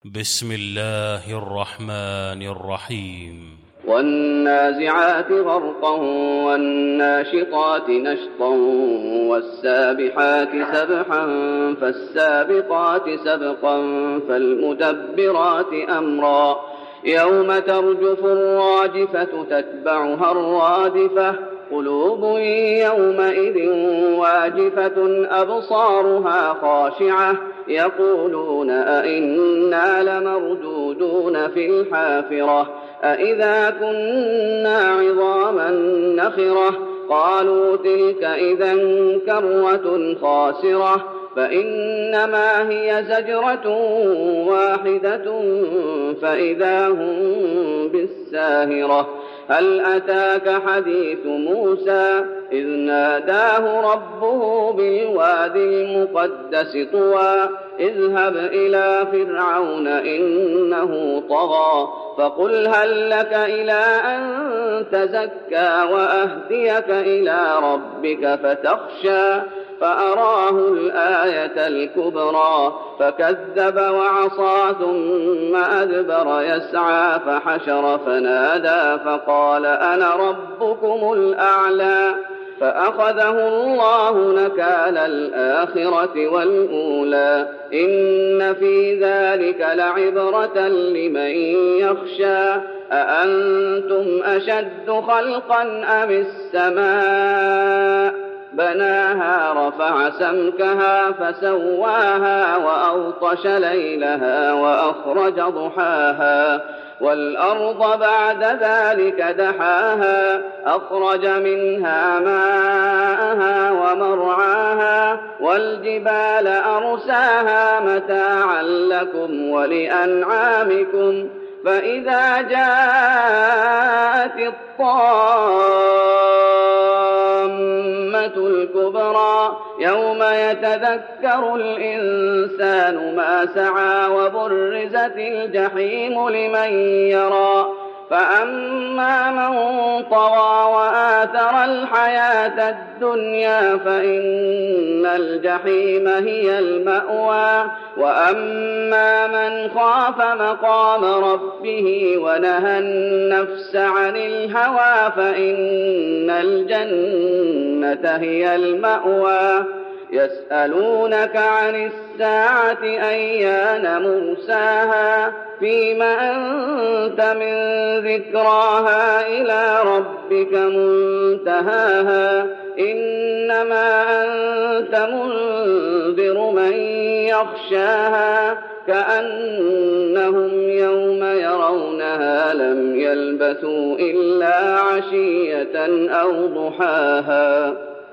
بسم الله الرحمن الرحيم والنازعات غرقا والناشطات نشطا والسابحات سبحا فالسابقات سبقا فالمدبرات أمرا يوم ترجف الراجفة تتبعها الرادفة قلوب يومئذ واجفة أبصارها خاشعة يقولون أئنا لمردودون في الحافرة أئذا كنا عظاما نخرة قالوا تلك إذا كرة خاسرة فإنما هي زجرة واحدة فإذا هم بالساهرة هل أتاك حديث موسى إذ ناداه ربه بالوادي المقدس طوى اذهب إلى فرعون إنه طغى فقل هل لك إلى أن تزكى وأهديك إلى ربك فتخشى فأراه الآية الكبرى فكذب وعصى ثم أدبر يسعى فحشر فنادى فقال أنا ربكم الأعلى فأخذه الله نكال الآخرة والأولى إن في ذلك لعبرة لمن يخشى أأنتم أشد خلقا أم السماء بناها رفع سمكها فسواها وأغطش ليلها وأخرج ضحاها والأرض بعد ذلك دحاها أخرج منها ماءها ومرعاها والجبال أرساها متاعا لكم ولأنعامكم فإذا جاءت الطامة الكبرى يوم يتذكر الإنسان ما سعى وبرزت الجحيم لمن يرى فأما من طغى وآثر الحياة الدنيا فإن الجحيم هي المأوى وأما من خاف مقام ربه ونهى النفس عن الهوى فإن الجنة هي المأوى يسألونك عن الساعة أيان مرساها فيم أنت من ذكراها إلى ربك منتهاها إنما أنت منذر من يخشاها كأنهم يوم يرونها لم يلبثوا إلا عشية أو ضحاها.